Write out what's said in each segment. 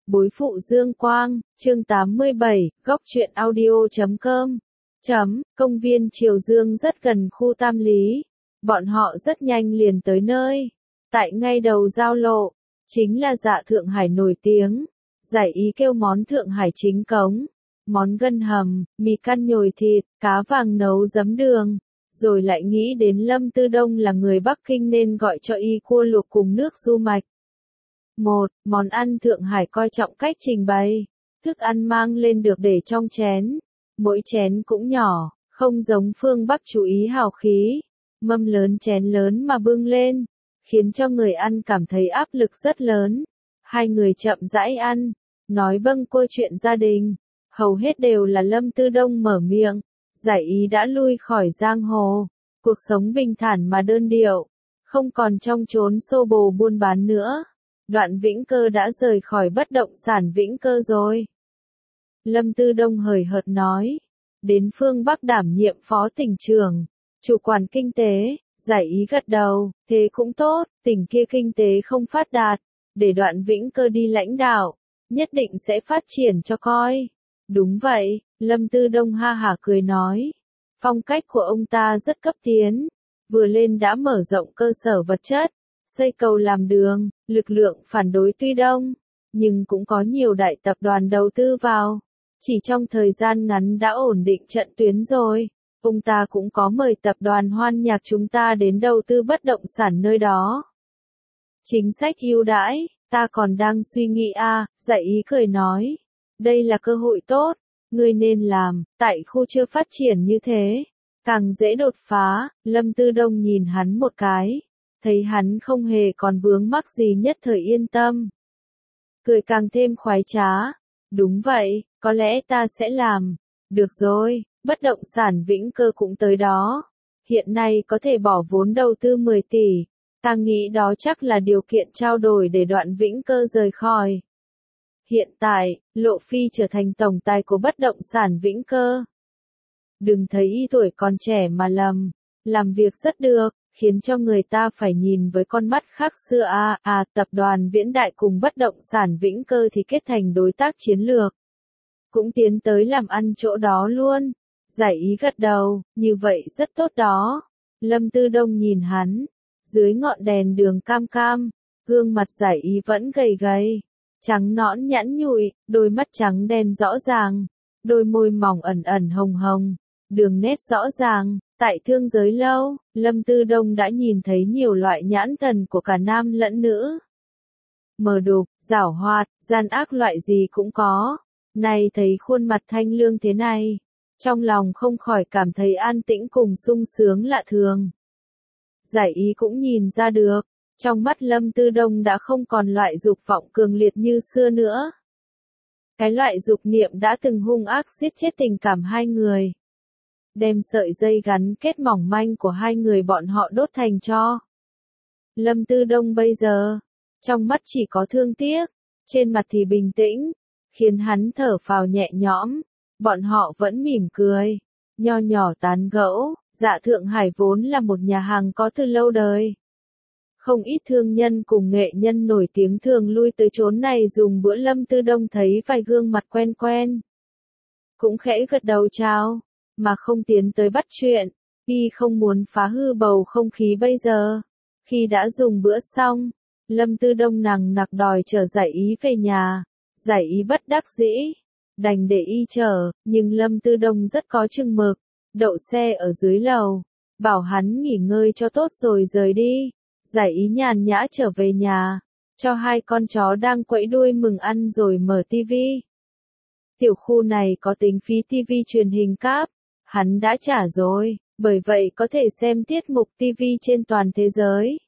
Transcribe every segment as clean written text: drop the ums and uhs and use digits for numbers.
Bối phụ Dương Quang, chương 87, góc truyện audio.com. Công viên Triều Dương rất gần khu Tam Lý. Bọn họ rất nhanh liền tới nơi. Tại ngay đầu giao lộ, chính là Dạ Thượng Hải nổi tiếng. Giải ý kêu món Thượng Hải chính cống, món gân hầm, mì căn nhồi thịt, cá vàng nấu giấm đường. Rồi lại nghĩ đến Lâm Tư Đông là người Bắc Kinh nên gọi cho y cua luộc cùng nước du mạch. Món ăn Thượng Hải coi trọng cách trình bày. Thức ăn mang lên được để trong chén. Mỗi chén cũng nhỏ, không giống phương Bắc chú ý hào khí. Mâm lớn chén lớn mà bưng lên, khiến cho người ăn cảm thấy áp lực rất lớn. Hai người chậm rãi ăn, nói bâng quơ chuyện gia đình. Hầu hết đều là Lâm Tư Đông mở miệng. Giải ý đã lui khỏi giang hồ. Cuộc sống bình thản mà đơn điệu. Không còn trong chốn xô bồ buôn bán nữa. Đoạn Vĩnh Cơ đã rời khỏi bất động sản Vĩnh Cơ rồi. Lâm Tư Đông hời hợt nói. Đến phương Bắc đảm nhiệm phó tỉnh trưởng, chủ quản kinh tế. Giải ý gật đầu, thế cũng tốt, tỉnh kia kinh tế không phát đạt. Để Đoạn Vĩnh Cơ đi lãnh đạo, nhất định sẽ phát triển cho coi. Đúng vậy, Lâm Tư Đông ha hả cười nói. Phong cách của ông ta rất cấp tiến. Vừa lên đã mở rộng cơ sở vật chất, xây cầu làm đường, lực lượng phản đối tuy đông, nhưng cũng có nhiều đại tập đoàn đầu tư vào. Chỉ trong thời gian ngắn đã ổn định trận tuyến rồi. Ông ta cũng có mời tập đoàn Hoan Nhạc chúng ta đến đầu tư bất động sản nơi đó. Chính sách ưu đãi, ta còn đang suy nghĩ Giải ý cười nói. Đây là cơ hội tốt, ngươi nên làm, tại khu chưa phát triển như thế. Càng dễ đột phá. Lâm Tư Đông nhìn hắn một cái. Thấy hắn không hề còn vướng mắc gì nhất thời yên tâm. Cười càng thêm khoái trá. Đúng vậy, có lẽ ta sẽ làm. Được rồi, bất động sản Vĩnh Cơ cũng tới đó. Hiện nay có thể bỏ vốn đầu tư 10 tỷ. Ta nghĩ đó chắc là điều kiện trao đổi để Đoạn Vĩnh Cơ rời khỏi. Hiện tại, Lộ Phi trở thành tổng tài của bất động sản Vĩnh Cơ. Đừng thấy y tuổi còn trẻ mà lầm. Làm việc rất được, khiến cho người ta phải nhìn với con mắt khác xưa tập đoàn Viễn Đại cùng bất động sản Vĩnh Cơ thì kết thành đối tác chiến lược. Cũng tiến tới làm ăn chỗ đó luôn. Giải ý gật đầu, như vậy rất tốt đó. Lâm Tư Đông nhìn hắn. Dưới ngọn đèn đường cam cam, gương mặt giải ý vẫn gầy gầy. Trắng nõn nhẵn nhụi, đôi mắt trắng đen rõ ràng. Đôi môi mỏng ẩn ẩn hồng hồng. Đường nét rõ ràng. Tại thương giới lâu, Lâm Tư Đông đã nhìn thấy nhiều loại nhãn thần của cả nam lẫn nữ. Mờ đục, giảo hoạt, gian ác loại gì cũng có. Nay thấy khuôn mặt thanh lương thế này, trong lòng không khỏi cảm thấy an tĩnh cùng sung sướng lạ thường. Giải ý cũng nhìn ra được, trong mắt Lâm Tư Đông đã không còn loại dục vọng cường liệt như xưa nữa. Cái loại dục niệm đã từng hung ác giết chết tình cảm hai người. Đem sợi dây gắn kết mỏng manh của hai người bọn họ đốt thành tro. Lâm Tư Đông bây giờ, trong mắt chỉ có thương tiếc, trên mặt thì bình tĩnh, khiến hắn thở phào nhẹ nhõm. Bọn họ vẫn mỉm cười, nho nhỏ tán gẫu. Dạ Thượng Hải vốn là một nhà hàng có từ lâu đời. Không ít thương nhân cùng nghệ nhân nổi tiếng thường lui tới chốn này dùng bữa. Lâm Tư Đông thấy vài gương mặt quen quen, cũng khẽ gật đầu chào, mà không tiến tới bắt chuyện. Y không muốn phá hư bầu không khí bây giờ. Khi đã dùng bữa xong, Lâm Tư Đông nằng nặc đòi chở Giải ý về nhà. Giải ý bất đắc dĩ, đành để y chở, nhưng Lâm Tư Đông rất có chừng mực. Đậu xe ở dưới lầu, bảo hắn nghỉ ngơi cho tốt rồi rời đi. Giải ý nhàn nhã trở về nhà, cho hai con chó đang quẫy đuôi mừng ăn rồi mở tivi. Tiểu khu này có tính phí tivi truyền hình cáp, hắn đã trả rồi, bởi vậy có thể xem tiết mục tivi trên toàn thế giới.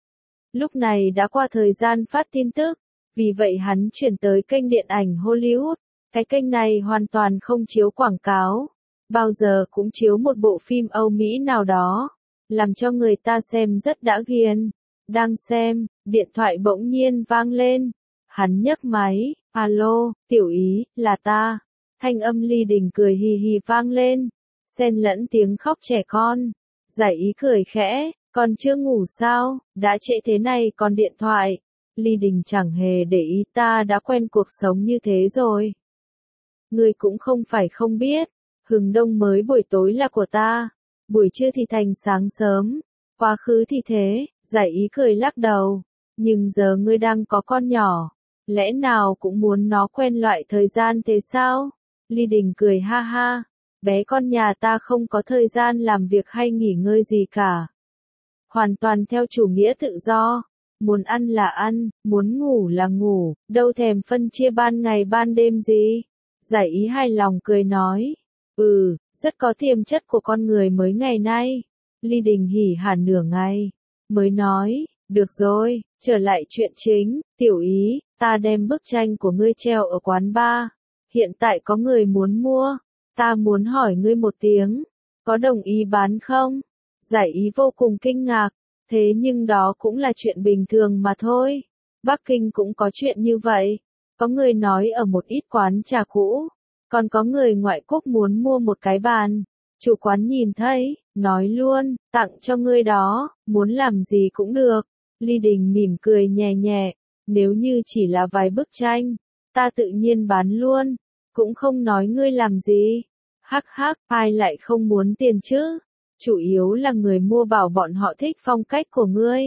Lúc này đã qua thời gian phát tin tức, vì vậy hắn chuyển tới kênh điện ảnh Hollywood. Cái kênh này hoàn toàn không chiếu quảng cáo, bao giờ cũng chiếu một bộ phim Âu Mỹ nào đó, làm cho người ta xem rất đã ghiền. Đang xem, điện thoại bỗng nhiên vang lên. Hắn nhấc máy, alo, Tiểu Ý, là ta. Thanh âm ly đình cười hì hì vang lên, xen lẫn tiếng khóc trẻ con. Giải ý cười khẽ, con chưa ngủ sao, đã trễ thế này còn điện thoại. Ly Đình chẳng hề để ý ta đã quen cuộc sống như thế rồi. Ngươi cũng không phải không biết, hừng đông mới buổi tối là của ta, buổi trưa thì thành sáng sớm, quá khứ thì thế, Giải Ý cười lắc đầu. Nhưng giờ ngươi đang có con nhỏ, lẽ nào cũng muốn nó quen loại thời gian thế sao? Ly Đình cười ha ha, bé con nhà ta không có thời gian làm việc hay nghỉ ngơi gì cả. Hoàn toàn theo chủ nghĩa tự do, muốn ăn là ăn, muốn ngủ là ngủ, đâu thèm phân chia ban ngày ban đêm gì. Giải Ý hài lòng cười nói, rất có tiềm chất của con người mới ngày nay. Ly Đình hỉ hẳn nửa ngày, mới nói, được rồi, trở lại chuyện chính, Tiểu Ý, ta đem bức tranh của ngươi treo ở quán bar, hiện tại có người muốn mua, ta muốn hỏi ngươi một tiếng, có đồng ý bán không? Giải Ý vô cùng kinh ngạc, thế nhưng đó cũng là chuyện bình thường mà thôi. Bắc Kinh cũng có chuyện như vậy, có người nói ở một ít quán trà cũ, còn có người ngoại quốc muốn mua một cái bàn. Chủ quán nhìn thấy, nói luôn, tặng cho ngươi đó, muốn làm gì cũng được. Ly Đình mỉm cười nhẹ nhẹ, nếu như chỉ là vài bức tranh, ta tự nhiên bán luôn, cũng không nói ngươi làm gì. Hắc hắc, ai lại không muốn tiền chứ? Chủ yếu là người mua bảo bọn họ thích phong cách của ngươi.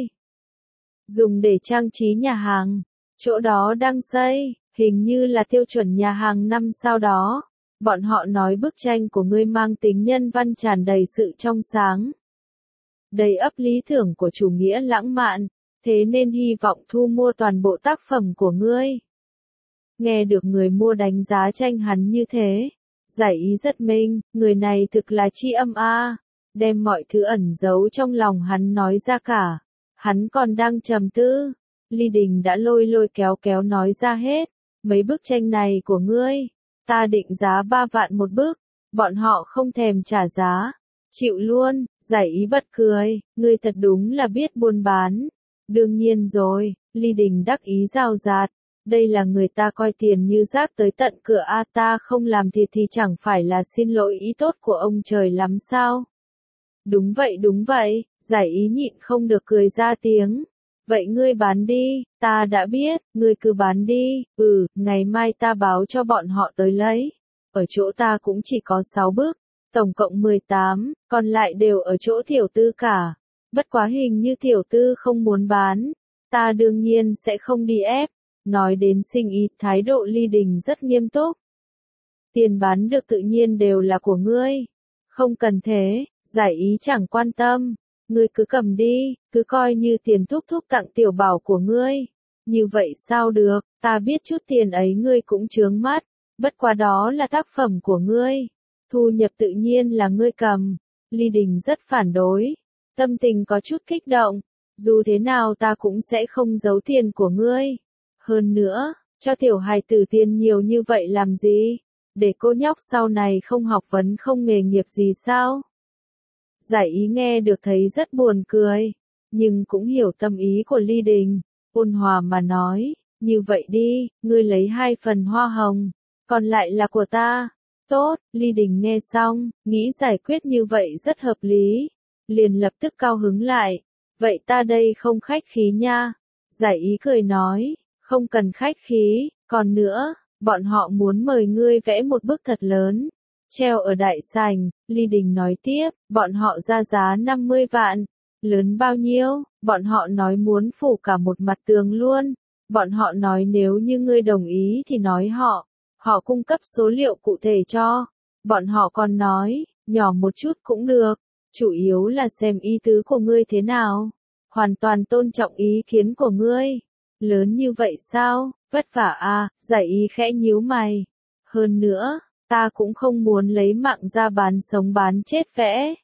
Dùng để trang trí nhà hàng, chỗ đó đang xây, hình như là tiêu chuẩn nhà hàng 5 sao đó. Bọn họ nói bức tranh của ngươi mang tính nhân văn tràn đầy sự trong sáng, đầy ắp lý tưởng của chủ nghĩa lãng mạn, thế nên hy vọng thu mua toàn bộ tác phẩm của ngươi. Nghe được người mua đánh giá tranh hắn như thế, Giải Ý rất minh, người này thực là tri âm a, đem mọi thứ ẩn giấu trong lòng hắn nói ra cả. Hắn còn đang trầm tư, Ly Đình đã lôi lôi kéo kéo nói ra hết, mấy bức tranh này của ngươi, ta định giá 3 vạn một bức, bọn họ không thèm trả giá, chịu luôn. Giải Ý bật cười, ngươi thật đúng là biết buôn bán. Đương nhiên rồi, Ly Đình đắc ý rào rạt, đây là người ta coi tiền như rác tới tận cửa a, ta không làm thiệt thì chẳng phải là xin lỗi ý tốt của ông trời lắm sao? Đúng vậy, Giải Ý nhịn không được cười ra tiếng. Vậy ngươi bán đi, ta đã biết, ngươi cứ bán đi, ngày mai ta báo cho bọn họ tới lấy. Ở chỗ ta cũng chỉ có 6 bức, tổng cộng 18, còn lại đều ở chỗ tiểu tư cả. Bất quá hình như tiểu tư không muốn bán, ta đương nhiên sẽ không đi ép. Nói đến sinh ý, thái độ Ly Đình rất nghiêm túc. Tiền bán được tự nhiên đều là của ngươi. Không cần thế, Giải Ý chẳng quan tâm. Ngươi cứ cầm đi, cứ coi như tiền thúc thúc tặng tiểu bảo của ngươi. Như vậy sao được, ta biết chút tiền ấy ngươi cũng chướng mắt. Bất quá đó là tác phẩm của ngươi. Thu nhập tự nhiên là ngươi cầm. Ly Đình rất phản đối. Tâm tình có chút kích động. Dù thế nào ta cũng sẽ không giấu tiền của ngươi. Hơn nữa, cho tiểu hài tử tiền nhiều như vậy làm gì? Để cô nhóc sau này không học vấn không nghề nghiệp gì sao? Giải Ý nghe được thấy rất buồn cười, nhưng cũng hiểu tâm ý của Ly Đình, ôn hòa mà nói, như vậy đi, ngươi lấy 2 phần hoa hồng, còn lại là của ta. Tốt, Ly Đình nghe xong, nghĩ giải quyết như vậy rất hợp lý, liền lập tức cao hứng lại, vậy ta đây không khách khí nha. Giải Ý cười nói, không cần khách khí, còn nữa, bọn họ muốn mời ngươi vẽ một bức thật lớn. Treo ở đại sảnh, Ly Đình nói tiếp, bọn họ ra giá 50 vạn. Lớn bao nhiêu? Bọn họ nói muốn phủ cả một mặt tường luôn. Bọn họ nói nếu như ngươi đồng ý thì nói họ cung cấp số liệu cụ thể cho. Bọn họ còn nói, nhỏ một chút cũng được, chủ yếu là xem ý tứ của ngươi thế nào. Hoàn toàn tôn trọng ý kiến của ngươi. Lớn như vậy sao? Vất vả à, Giải Ý khẽ nhíu mày. Hơn nữa, ta cũng không muốn lấy mạng ra bán sống bán chết vẽ.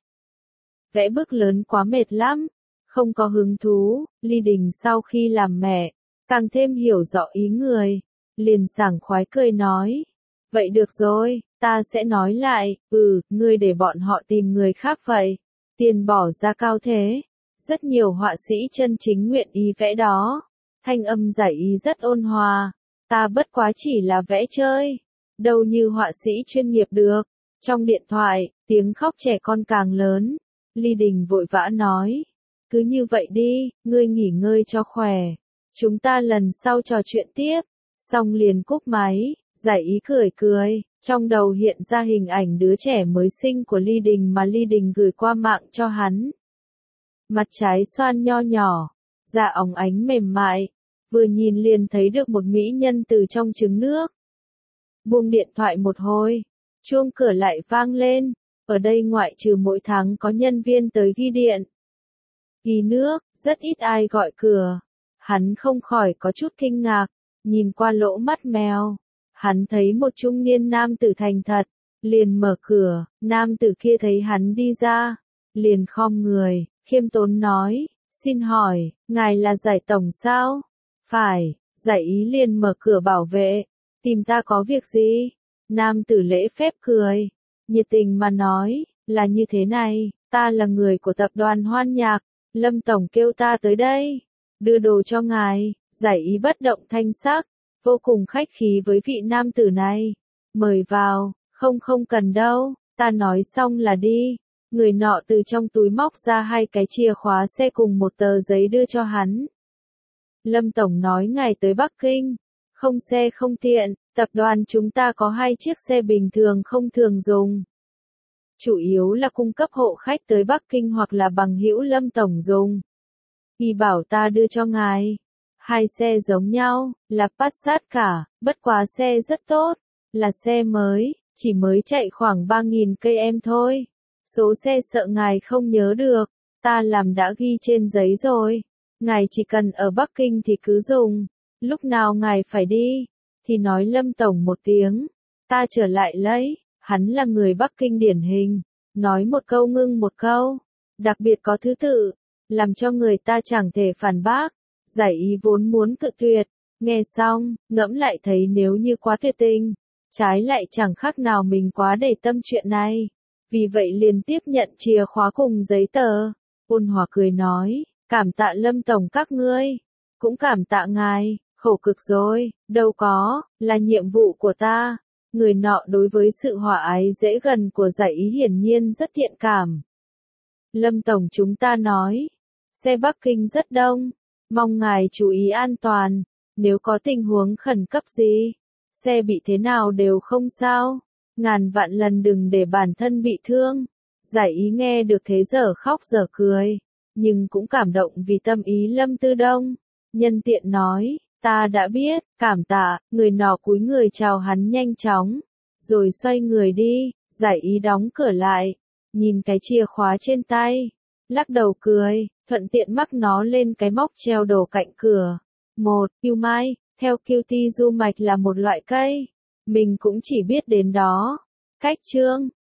Vẽ bức lớn quá mệt lắm, không có hứng thú. Ly Đình sau khi làm mẹ, càng thêm hiểu rõ ý người, liền sảng khoái cười nói. Vậy được rồi, ta sẽ nói lại, ngươi để bọn họ tìm người khác vậy. Tiền bỏ ra cao thế, rất nhiều họa sĩ chân chính nguyện ý vẽ đó. Thanh âm Giải Ý rất ôn hòa, ta bất quá chỉ là vẽ chơi. Đâu như họa sĩ chuyên nghiệp được. Trong điện thoại, tiếng khóc trẻ con càng lớn. Ly Đình vội vã nói, cứ như vậy đi, ngươi nghỉ ngơi cho khỏe. Chúng ta lần sau trò chuyện tiếp. Xong liền cúp máy, Giải Ý cười cười, trong đầu hiện ra hình ảnh đứa trẻ mới sinh của Ly Đình mà Ly Đình gửi qua mạng cho hắn. Mặt trái xoan nho nhỏ, da óng ánh mềm mại, vừa nhìn liền thấy được một mỹ nhân từ trong trứng nước. Buông điện thoại một hồi, chuông cửa lại vang lên, ở đây ngoại trừ mỗi tháng có nhân viên tới ghi điện, ghi nước, rất ít ai gọi cửa. Hắn không khỏi có chút kinh ngạc, nhìn qua lỗ mắt mèo, hắn thấy một trung niên nam tử thành thật, liền mở cửa, nam tử kia thấy hắn đi ra, liền khom người, khiêm tốn nói, xin hỏi, ngài là Giải tổng sao? Phải, Giải Ý liền mở cửa bảo vệ, tìm ta có việc gì? Nam tử lễ phép cười, nhiệt tình mà nói, là như thế này, ta là người của tập đoàn Hoan Nhạc, Lâm tổng kêu ta tới đây, đưa đồ cho ngài. Giải Ý bất động thanh sắc, vô cùng khách khí với vị nam tử này, mời vào, không cần đâu, ta nói xong là đi. Người nọ từ trong túi móc ra 2 cái chìa khóa xe cùng một tờ giấy đưa cho hắn. Lâm tổng nói ngài tới Bắc Kinh, không xe không tiện, tập đoàn chúng ta có 2 chiếc xe bình thường không thường dùng. Chủ yếu là cung cấp hộ khách tới Bắc Kinh hoặc là bằng hữu Lâm tổng dùng. Y bảo ta đưa cho ngài. 2 xe giống nhau, là Passat cả, bất quá xe rất tốt, là xe mới, chỉ mới chạy khoảng 3.000 cây em thôi. Số xe sợ ngài không nhớ được, ta làm đã ghi trên giấy rồi. Ngài chỉ cần ở Bắc Kinh thì cứ dùng, lúc nào ngài phải đi, thì nói Lâm tổng một tiếng, ta trở lại lấy. Hắn là người Bắc Kinh điển hình, nói một câu ngưng một câu, đặc biệt có thứ tự, làm cho người ta chẳng thể phản bác. Giải Ý vốn muốn cự tuyệt, nghe xong, ngẫm lại thấy nếu như quá tuyệt tình, trái lại chẳng khác nào mình quá để tâm chuyện này. Vì vậy liền tiếp nhận chìa khóa cùng giấy tờ, ôn hòa cười nói, cảm tạ Lâm tổng các ngươi, cũng cảm tạ ngài, khổ cực rồi, đâu có, là nhiệm vụ của ta. Người nọ đối với sự hòa ái dễ gần của Giải Ý hiển nhiên rất thiện cảm. Lâm tổng chúng ta nói, xe Bắc Kinh rất đông, mong ngài chú ý an toàn, nếu có tình huống khẩn cấp gì, xe bị thế nào đều không sao, ngàn vạn lần đừng để bản thân bị thương. Giải Ý nghe được thế giờ khóc giờ cười, nhưng cũng cảm động vì tâm ý Lâm Tư Đông, nhân tiện nói, ta đã biết, cảm tạ. Người nọ cúi người chào hắn nhanh chóng, rồi xoay người đi. Giải Ý đóng cửa lại, nhìn cái chìa khóa trên tay, lắc đầu cười, thuận tiện mắc nó lên cái móc treo đồ cạnh cửa. Kiêu mai, theo QT du mạch là một loại cây, mình cũng chỉ biết đến đó. Cách chương